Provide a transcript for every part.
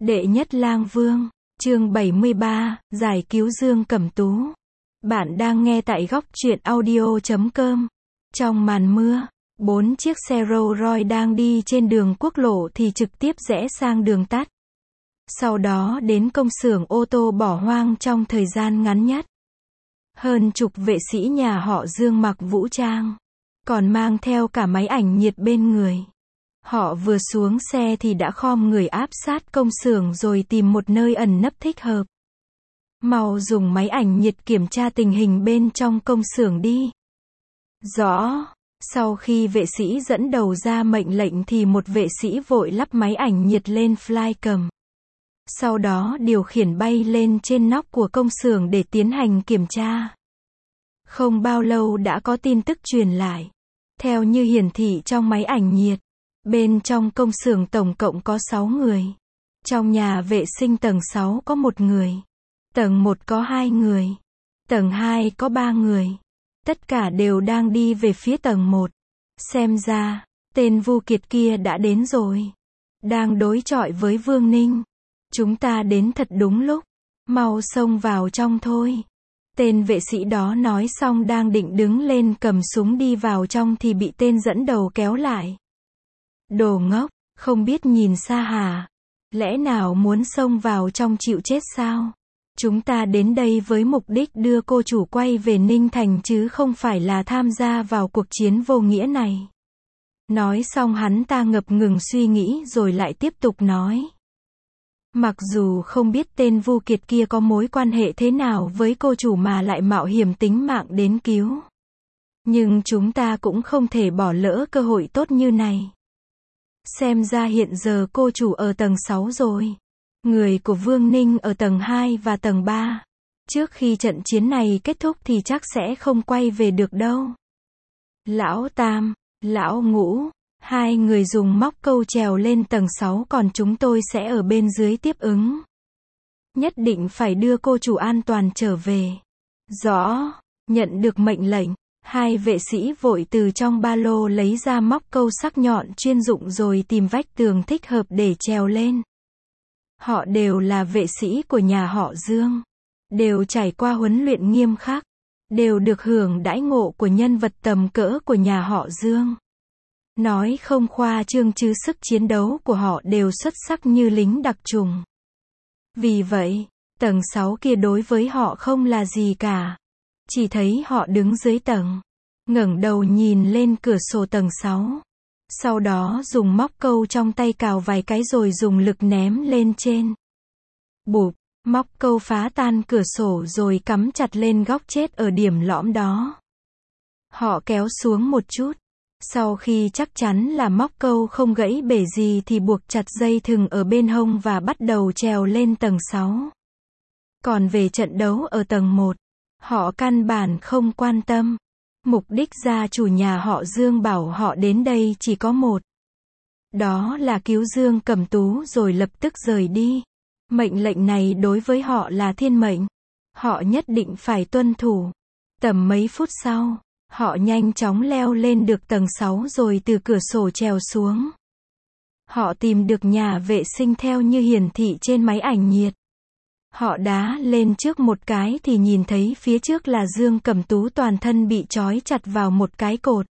Đệ nhất lang vương, chương 73, giải cứu Dương Cẩm Tú. Bạn đang nghe tại góc truyện audio.com. Trong màn mưa, 4 chiếc xe Rolls Royce đang đi trên đường quốc lộ thì trực tiếp rẽ sang đường tắt. Sau đó đến công xưởng ô tô bỏ hoang trong thời gian ngắn nhất. Hơn chục vệ sĩ nhà họ Dương mặc vũ trang, còn mang theo cả máy ảnh nhiệt bên người. Họ vừa xuống xe thì đã khom người áp sát công xưởng rồi tìm một nơi ẩn nấp thích hợp. Mau dùng máy ảnh nhiệt kiểm tra tình hình bên trong công xưởng đi. Rõ. Sau khi vệ sĩ dẫn đầu ra mệnh lệnh thì một vệ sĩ vội lắp máy ảnh nhiệt lên flycam. Sau đó điều khiển bay lên trên nóc của công xưởng để tiến hành kiểm tra. Không bao lâu đã có tin tức truyền lại. Theo như hiển thị trong máy ảnh nhiệt, bên trong công xưởng tổng cộng có 6 người. Trong nhà vệ sinh tầng 6 có 1 người. Tầng 1 có 2 người. Tầng 2 có 3 người. Tất cả đều đang đi về phía tầng 1. Xem ra, tên Vu Kiệt kia đã đến rồi. Đang đối chọi với Vương Ninh. Chúng ta đến thật đúng lúc. Mau xông vào trong thôi. Tên vệ sĩ đó nói xong đang định đứng lên cầm súng đi vào trong thì bị tên dẫn đầu kéo lại. Đồ ngốc, không biết nhìn xa hả? Lẽ nào muốn xông vào trong chịu chết sao? Chúng ta đến đây với mục đích đưa cô chủ quay về Ninh Thành chứ không phải là tham gia vào cuộc chiến vô nghĩa này. Nói xong hắn ta ngập ngừng suy nghĩ rồi lại tiếp tục nói. Mặc dù không biết tên Vu Kiệt kia có mối quan hệ thế nào với cô chủ mà lại mạo hiểm tính mạng đến cứu. Nhưng chúng ta cũng không thể bỏ lỡ cơ hội tốt như này. Xem ra hiện giờ cô chủ ở tầng 6 rồi. Người của Vương Ninh ở tầng 2 và tầng 3. Trước khi trận chiến này kết thúc thì chắc sẽ không quay về được đâu. Lão Tam, Lão Ngũ, 2 người dùng móc câu trèo lên tầng 6 còn chúng tôi sẽ ở bên dưới tiếp ứng. Nhất định phải đưa cô chủ an toàn trở về. Rõ, nhận được mệnh lệnh. 2 vệ sĩ vội từ trong ba lô lấy ra móc câu sắc nhọn chuyên dụng rồi tìm vách tường thích hợp để trèo lên. Họ đều là vệ sĩ của nhà họ Dương. Đều trải qua huấn luyện nghiêm khắc. Đều được hưởng đãi ngộ của nhân vật tầm cỡ của nhà họ Dương. Nói không khoa trương chứ sức chiến đấu của họ đều xuất sắc như lính đặc chủng. Vì vậy, tầng 6 kia đối với họ không là gì cả. Chỉ thấy họ đứng dưới tầng, ngẩng đầu nhìn lên cửa sổ tầng 6. Sau đó dùng móc câu trong tay cào vài cái rồi dùng lực ném lên trên. Bụp, móc câu phá tan cửa sổ rồi cắm chặt lên góc chết ở điểm lõm đó. Họ kéo xuống một chút. Sau khi chắc chắn là móc câu không gãy bể gì thì buộc chặt dây thừng ở bên hông và bắt đầu trèo lên tầng 6. Còn về trận đấu ở tầng 1, họ căn bản không quan tâm. Mục đích gia chủ nhà họ Dương bảo họ đến đây chỉ có một. Đó là cứu Dương Cẩm Tú rồi lập tức rời đi. Mệnh lệnh này đối với họ là thiên mệnh. Họ nhất định phải tuân thủ. Tầm mấy phút sau, họ nhanh chóng leo lên được tầng 6 rồi từ cửa sổ trèo xuống. Họ tìm được nhà vệ sinh theo như hiển thị trên máy ảnh nhiệt. Họ đá lên trước một cái thì nhìn thấy phía trước là Dương Cẩm Tú toàn thân bị trói chặt vào một cái cột.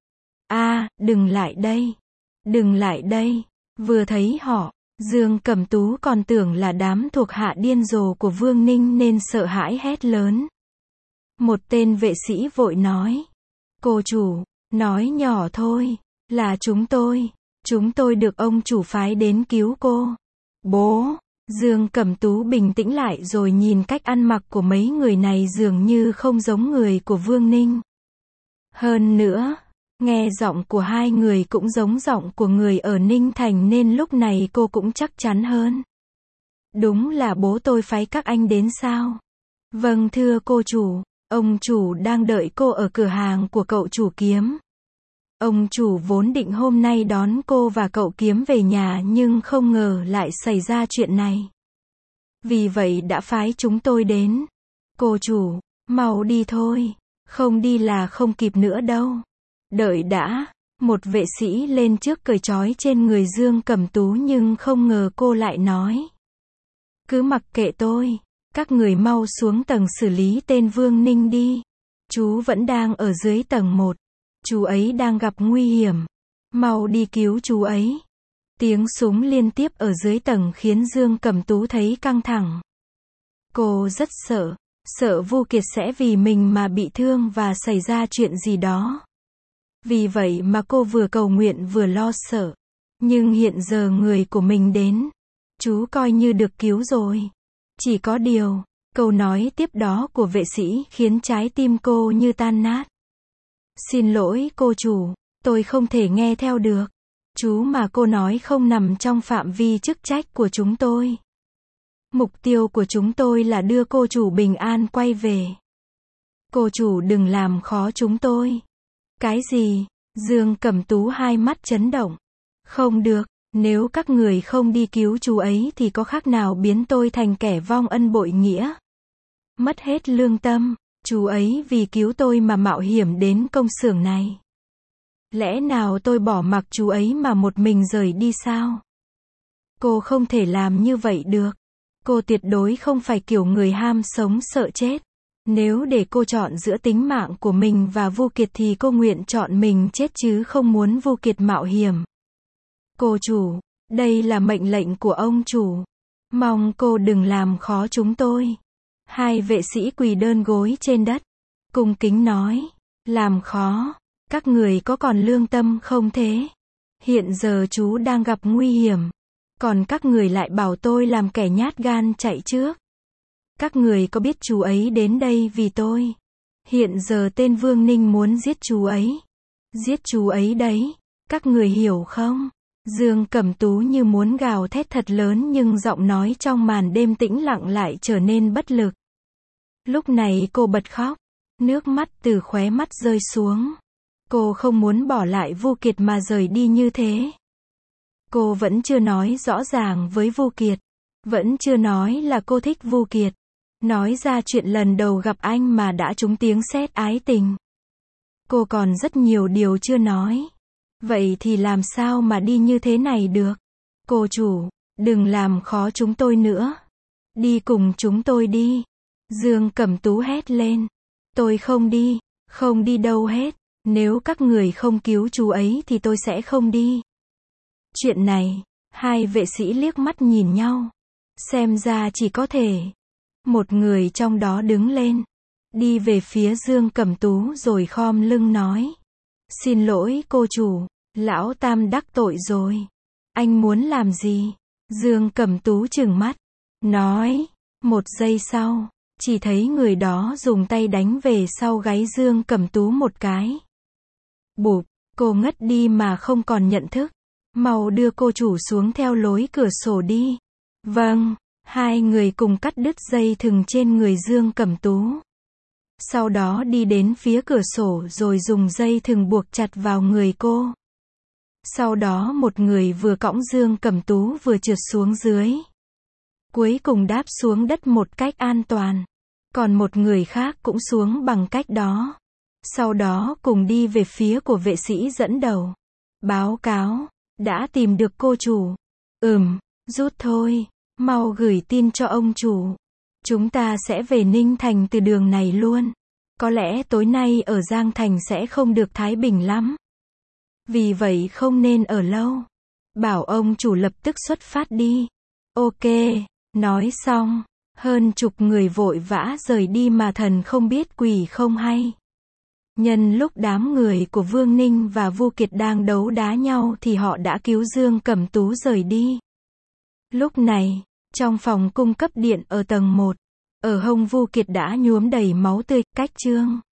Đừng lại đây. Đừng lại đây. Vừa thấy họ, Dương Cẩm Tú còn tưởng là đám thuộc hạ điên rồ của Vương Ninh nên sợ hãi hét lớn. Một tên vệ sĩ vội nói. Cô chủ, nói nhỏ thôi, là chúng tôi được ông chủ phái đến cứu cô. Bố, Dương Cẩm Tú bình tĩnh lại rồi nhìn cách ăn mặc của mấy người này dường như không giống người của Vương Ninh. Hơn nữa, nghe giọng của 2 người cũng giống giọng của người ở Ninh Thành nên lúc này cô cũng chắc chắn hơn. Đúng là bố tôi phái các anh đến sao? Vâng thưa cô chủ. Ông chủ đang đợi cô ở cửa hàng của cậu chủ Kiếm. Ông chủ vốn định hôm nay đón cô và cậu Kiếm về nhà nhưng không ngờ lại xảy ra chuyện này. Vì vậy đã phái chúng tôi đến. Cô chủ, mau đi thôi. Không đi là không kịp nữa đâu. Đợi đã. Một vệ sĩ lên trước cởi trói trên người Dương Cẩm Tú nhưng không ngờ cô lại nói. Cứ mặc kệ tôi. Các người mau xuống tầng xử lý tên Vương Ninh đi. Chú vẫn đang ở dưới tầng 1. Chú ấy đang gặp nguy hiểm. Mau đi cứu chú ấy. Tiếng súng liên tiếp ở dưới tầng khiến Dương Cẩm Tú thấy căng thẳng. Cô rất sợ. Sợ Vu Kiệt sẽ vì mình mà bị thương và xảy ra chuyện gì đó. Vì vậy mà cô vừa cầu nguyện vừa lo sợ. Nhưng hiện giờ người của mình đến. Chú coi như được cứu rồi. Chỉ có điều, câu nói tiếp đó của vệ sĩ khiến trái tim cô như tan nát. Xin lỗi cô chủ, tôi không thể nghe theo được. Chú mà cô nói không nằm trong phạm vi chức trách của chúng tôi. Mục tiêu của chúng tôi là đưa cô chủ bình an quay về. Cô chủ đừng làm khó chúng tôi. Cái gì? Dương Cẩm Tú hai mắt chấn động. Không được, nếu các người không đi cứu chú ấy thì có khác nào biến tôi thành kẻ vong ân bội nghĩa. Mất hết lương tâm, chú ấy vì cứu tôi mà mạo hiểm đến công xưởng này. Lẽ nào tôi bỏ mặc chú ấy mà một mình rời đi sao? Cô không thể làm như vậy được. Cô tuyệt đối không phải kiểu người ham sống sợ chết. Nếu để cô chọn giữa tính mạng của mình và Vu Kiệt thì cô nguyện chọn mình chết chứ không muốn Vu Kiệt mạo hiểm. Cô chủ, đây là mệnh lệnh của ông chủ. Mong cô đừng làm khó chúng tôi. Hai vệ sĩ quỳ đơn gối trên đất. Cung kính nói. Làm khó. Các người có còn lương tâm không thế? Hiện giờ chú đang gặp nguy hiểm. Còn các người lại bảo tôi làm kẻ nhát gan chạy trước. Các người có biết chú ấy đến đây vì tôi. Hiện giờ tên Vương Ninh muốn giết chú ấy. Giết chú ấy đấy. Các người hiểu không? Dương Cẩm Tú như muốn gào thét thật lớn nhưng giọng nói trong màn đêm tĩnh lặng lại trở nên bất lực. Lúc này cô bật khóc. Nước mắt từ khóe mắt rơi xuống. Cô không muốn bỏ lại Vu Kiệt mà rời đi như thế. Cô vẫn chưa nói rõ ràng với Vu Kiệt. Vẫn chưa nói là cô thích Vu Kiệt. Nói ra chuyện lần đầu gặp anh mà đã trúng tiếng sét ái tình. Cô còn rất nhiều điều chưa nói. Vậy thì làm sao mà đi như thế này được? Cô chủ, đừng làm khó chúng tôi nữa. Đi cùng chúng tôi đi. Dương Cẩm Tú hét lên. Tôi không đi đâu hết. Nếu các người không cứu chú ấy thì tôi sẽ không đi. Chuyện này, hai vệ sĩ liếc mắt nhìn nhau. Xem ra chỉ có thể. Một người trong đó đứng lên. Đi về phía Dương Cẩm Tú rồi khom lưng nói. Xin lỗi cô chủ, lão Tam đắc tội rồi. Anh muốn làm gì? Dương Cẩm Tú trừng mắt. Nói. Một giây sau, chỉ thấy người đó dùng tay đánh về sau gáy Dương Cẩm Tú một cái. Bụp, cô ngất đi mà không còn nhận thức. Mau đưa cô chủ xuống theo lối cửa sổ đi. Vâng, hai người cùng cắt đứt dây thừng trên người Dương Cẩm Tú. Sau đó đi đến phía cửa sổ rồi dùng dây thừng buộc chặt vào người cô. Sau đó một người vừa cõng Dương Cẩm Tú vừa trượt xuống dưới. Cuối cùng đáp xuống đất một cách an toàn. Còn một người khác cũng xuống bằng cách đó. Sau đó cùng đi về phía của vệ sĩ dẫn đầu. Báo cáo, đã tìm được cô chủ. Rút thôi, mau gửi tin cho ông chủ. Chúng ta sẽ về Ninh Thành từ đường này luôn. Có lẽ tối nay ở Giang Thành sẽ không được thái bình lắm. Vì vậy không nên ở lâu. Bảo ông chủ lập tức xuất phát đi. Ok, nói xong, hơn chục người vội vã rời đi mà thần không biết quỷ không hay. Nhân lúc đám người của Vương Ninh và Vu Kiệt đang đấu đá nhau thì họ đã cứu Dương Cẩm Tú rời đi. Lúc này, trong phòng cung cấp điện ở tầng 1, ở hông Vu Kiệt đã nhuốm đầy máu tươi, cách chương